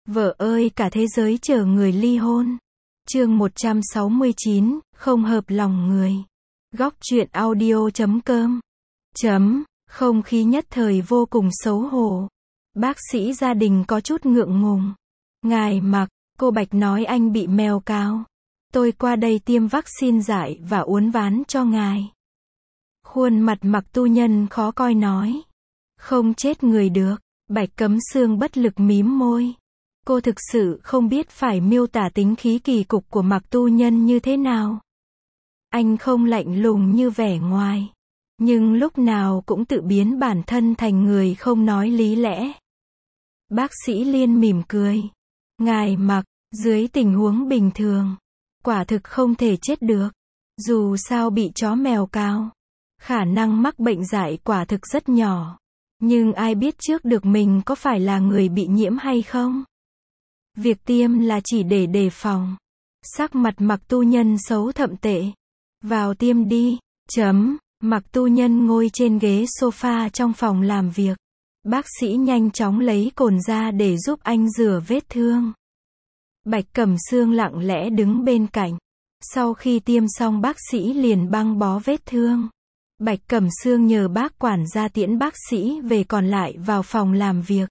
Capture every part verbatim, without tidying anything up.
Vợ ơi cả thế giới chờ người ly hôn. Chương một trăm sáu mươi chín, không hợp lòng người. Góc truyện audio chấm com. Chấm, không khí nhất thời vô cùng xấu hổ. Bác sĩ gia đình có chút ngượng ngùng. Ngài Mặc, cô Bạch nói anh bị mèo cào. Tôi qua đây tiêm vaccine dại và uốn ván cho ngài. Khuôn mặt Mặc tu nhân khó coi nói. Không chết người được. Bạch Cấm Xương bất lực mím môi. Cô thực sự không biết phải miêu tả tính khí kỳ cục của Mặc tu nhân như thế nào. Anh không lạnh lùng như vẻ ngoài, nhưng lúc nào cũng tự biến bản thân thành người không nói lý lẽ. Bác sĩ Liên mỉm cười. Ngài Mặc, dưới tình huống bình thường, quả thực không thể chết được. Dù sao bị chó mèo cào, khả năng mắc bệnh dại quả thực rất nhỏ. Nhưng ai biết trước được mình có phải là người bị nhiễm hay không? Việc tiêm là chỉ để đề phòng. Sắc mặt Mặc tu nhân xấu thậm tệ. Vào tiêm đi. Chấm. Mặc tu nhân ngồi trên ghế sofa trong phòng làm việc. Bác sĩ nhanh chóng lấy cồn ra để giúp anh rửa vết thương. Bạch Cẩm Xương lặng lẽ đứng bên cạnh. Sau khi tiêm xong bác sĩ liền băng bó vết thương. Bạch Cẩm Xương nhờ bác quản gia tiễn bác sĩ về, còn lại vào phòng làm việc.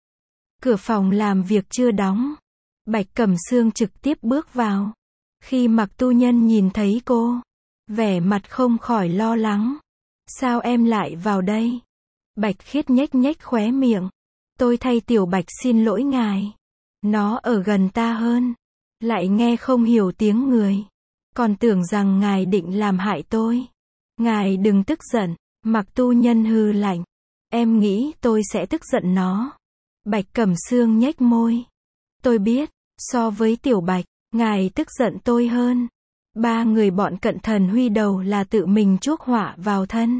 Cửa phòng làm việc chưa đóng. Bạch Cẩm Xương trực tiếp bước vào. Khi Mặc tu nhân nhìn thấy cô, vẻ mặt không khỏi lo lắng. Sao em lại vào đây? Bạch Khiết nhếch nhếch khóe miệng. Tôi thay Tiểu Bạch xin lỗi ngài. Nó ở gần ta hơn. Lại nghe không hiểu tiếng người. Còn tưởng rằng ngài định làm hại tôi. Ngài đừng tức giận. Mặc tu nhân hừ lạnh. Em nghĩ tôi sẽ tức giận nó. Bạch Cẩm Xương nhếch môi. Tôi biết, so với Tiểu Bạch, ngài tức giận tôi hơn. Ba người bọn Cận Thần Huy đầu là tự mình chuốc họa vào thân.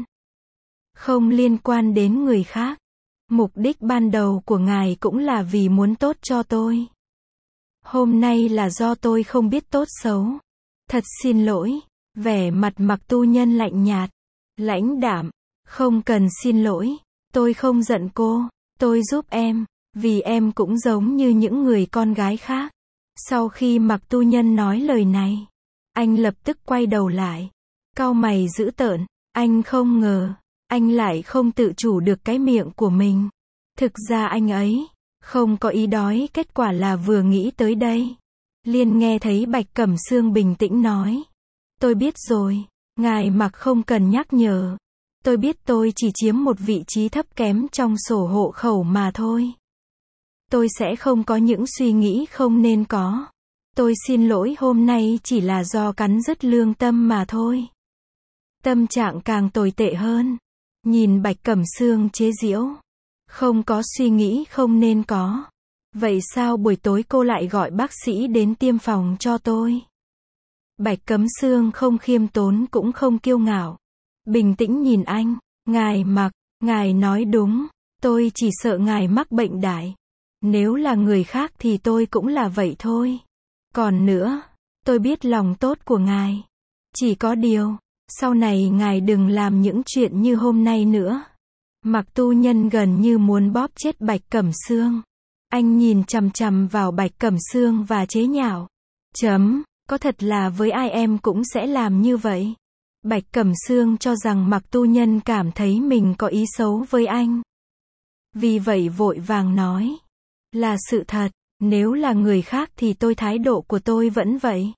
Không liên quan đến người khác. Mục đích ban đầu của ngài cũng là vì muốn tốt cho tôi. Hôm nay là do tôi không biết tốt xấu. Thật xin lỗi. Vẻ mặt Mặc tu nhân lạnh nhạt, lãnh đạm. Không cần xin lỗi. Tôi không giận cô. Tôi giúp em. Vì em cũng giống như những người con gái khác. Sau khi Mặc tu nhân nói lời này, anh lập tức quay đầu lại. Cau mày dữ tợn. Anh không ngờ, anh lại không tự chủ được cái miệng của mình. Thực ra anh ấy không có ý đói, kết quả là vừa nghĩ tới đây. Liền nghe thấy Bạch Cẩm Xương bình tĩnh nói. Tôi biết rồi, ngài Mặc không cần nhắc nhở. Tôi biết tôi chỉ chiếm một vị trí thấp kém trong sổ hộ khẩu mà thôi. Tôi sẽ không có những suy nghĩ không nên có. Tôi xin lỗi hôm nay chỉ là do cắn rứt lương tâm mà thôi. Tâm trạng càng tồi tệ hơn. Nhìn Bạch Cẩm Xương chế giễu. Không có suy nghĩ không nên có. Vậy sao buổi tối cô lại gọi bác sĩ đến tiêm phòng cho tôi? Bạch Cẩm Xương không khiêm tốn cũng không kiêu ngạo. Bình tĩnh nhìn anh. Ngài Mặc, ngài nói đúng. Tôi chỉ sợ ngài mắc bệnh dại. Nếu là người khác thì tôi cũng là vậy thôi. Còn nữa, tôi biết lòng tốt của ngài. Chỉ có điều, sau này ngài đừng làm những chuyện như hôm nay nữa. Mặc tu nhân gần như muốn bóp chết Bạch Cẩm Xương. Anh nhìn chằm chằm vào Bạch Cẩm Xương và chế nhạo. Chấm, có thật là với ai em cũng sẽ làm như vậy. Bạch Cẩm Xương cho rằng Mặc tu nhân cảm thấy mình có ý xấu với anh. Vì vậy vội vàng nói. Là sự thật, nếu là người khác thì tôi thái độ của tôi vẫn vậy.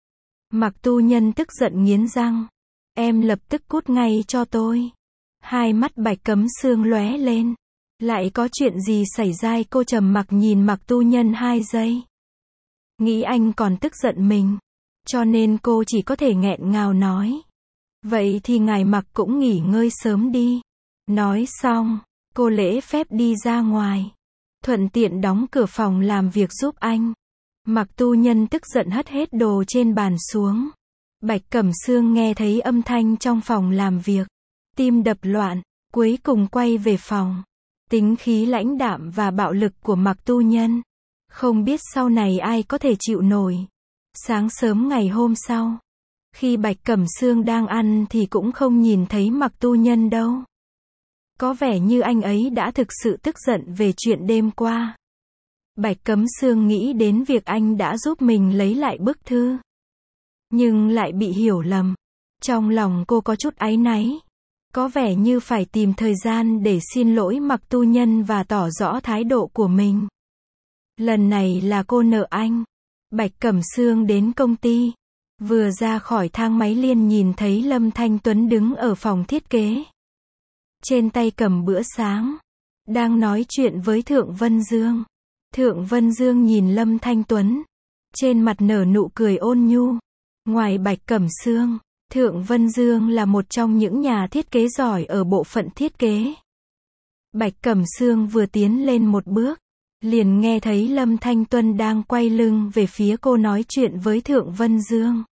Mặc tu nhân tức giận nghiến răng. Em lập tức cút ngay cho tôi. Hai mắt Bạch Cẩm Xương lóe lên. Lại có chuyện gì xảy ra? Cô trầm mặc nhìn Mặc tu nhân hai giây. Nghĩ anh còn tức giận mình. Cho nên cô chỉ có thể nghẹn ngào nói. Vậy thì ngài Mặc cũng nghỉ ngơi sớm đi. Nói xong, cô lễ phép đi ra ngoài. Thuận tiện đóng cửa phòng làm việc giúp anh. Mặc tu nhân tức giận hất hết đồ trên bàn xuống. Bạch Cẩm Xương nghe thấy âm thanh trong phòng làm việc. Tim đập loạn, cuối cùng quay về phòng. Tính khí lãnh đạm và bạo lực của Mặc tu nhân. Không biết sau này ai có thể chịu nổi. Sáng sớm ngày hôm sau, khi Bạch Cẩm Xương đang ăn thì cũng không nhìn thấy Mặc tu nhân đâu. Có vẻ như anh ấy đã thực sự tức giận về chuyện đêm qua. Bạch Cấm Sương nghĩ đến việc anh đã giúp mình lấy lại bức thư. Nhưng lại bị hiểu lầm. Trong lòng cô có chút áy náy. Có vẻ như phải tìm thời gian để xin lỗi Mạc Tu Nhân và tỏ rõ thái độ của mình. Lần này là cô nợ anh. Bạch Cẩm Sương đến công ty. Vừa ra khỏi thang máy liền nhìn thấy Lâm Thanh Tuấn đứng ở phòng thiết kế. Trên tay cầm bữa sáng. Đang nói chuyện với Thượng Vân Dương. Thượng Vân Dương nhìn Lâm Thanh Tuấn. Trên mặt nở nụ cười ôn nhu. Ngoài Bạch Cẩm Sương, Thượng Vân Dương là một trong những nhà thiết kế giỏi ở bộ phận thiết kế. Bạch Cẩm Sương vừa tiến lên một bước, liền nghe thấy Lâm Thanh Tuấn đang quay lưng về phía cô nói chuyện với Thượng Vân Dương.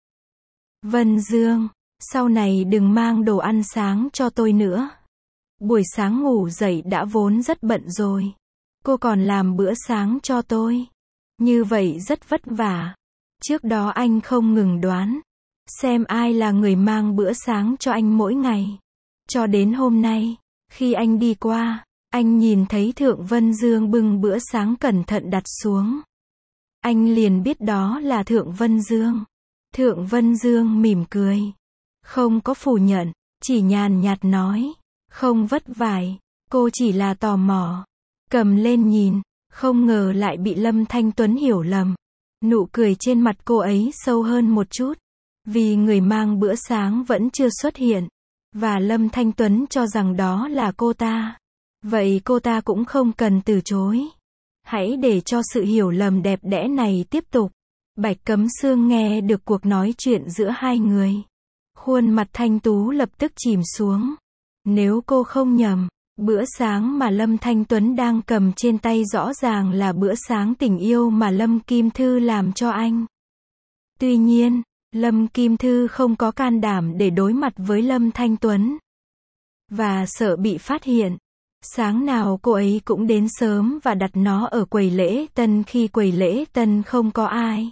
Vân Dương, sau này đừng mang đồ ăn sáng cho tôi nữa. Buổi sáng ngủ dậy đã vốn rất bận rồi. Cô còn làm bữa sáng cho tôi. Như vậy rất vất vả. Trước đó anh không ngừng đoán xem ai là người mang bữa sáng cho anh mỗi ngày. Cho đến hôm nay, khi anh đi qua, anh nhìn thấy Thượng Vân Dương bưng bữa sáng cẩn thận đặt xuống. Anh liền biết đó là Thượng Vân Dương. Thượng Vân Dương mỉm cười. Không có phủ nhận, chỉ nhàn nhạt nói. Không vất vải, cô chỉ là tò mò. Cầm lên nhìn, không ngờ lại bị Lâm Thanh Tuấn hiểu lầm. Nụ cười trên mặt cô ấy sâu hơn một chút. Vì người mang bữa sáng vẫn chưa xuất hiện. Và Lâm Thanh Tuấn cho rằng đó là cô ta. Vậy cô ta cũng không cần từ chối. Hãy để cho sự hiểu lầm đẹp đẽ này tiếp tục. Bạch Cấm Sương nghe được cuộc nói chuyện giữa hai người. Khuôn mặt thanh tú lập tức chìm xuống. Nếu cô không nhầm, bữa sáng mà Lâm Thanh Tuấn đang cầm trên tay rõ ràng là bữa sáng tình yêu mà Lâm Kim Thư làm cho anh. Tuy nhiên, Lâm Kim Thư không có can đảm để đối mặt với Lâm Thanh Tuấn. Và sợ bị phát hiện. Sáng nào cô ấy cũng đến sớm và đặt nó ở quầy lễ tân khi quầy lễ tân không có ai.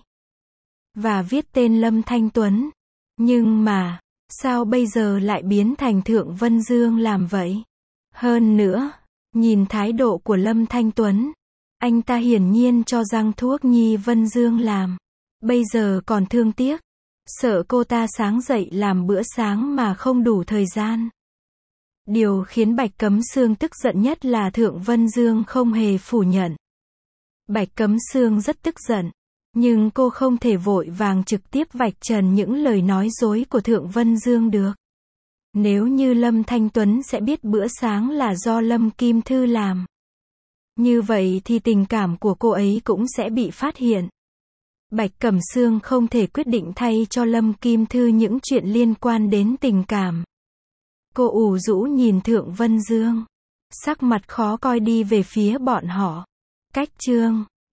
Và viết tên Lâm Thanh Tuấn. Nhưng mà, sao bây giờ lại biến thành Thượng Vân Dương làm vậy? Hơn nữa, nhìn thái độ của Lâm Thanh Tuấn, anh ta hiển nhiên cho rằng thuốc Nhi Vân Dương làm. Bây giờ còn thương tiếc, sợ cô ta sáng dậy làm bữa sáng mà không đủ thời gian. Điều khiến Bạch Cấm Sương tức giận nhất là Thượng Vân Dương không hề phủ nhận. Bạch Cấm Sương rất tức giận, nhưng cô không thể vội vàng trực tiếp vạch trần những lời nói dối của Thượng Vân Dương được. Nếu như Lâm Thanh Tuấn sẽ biết bữa sáng là do Lâm Kim Thư làm. Như vậy thì tình cảm của cô ấy cũng sẽ bị phát hiện. Bạch Cẩm Sương không thể quyết định thay cho Lâm Kim Thư những chuyện liên quan đến tình cảm. Cô ủ rũ nhìn Thượng Vân Dương. Sắc mặt khó coi đi về phía bọn họ. Cách chương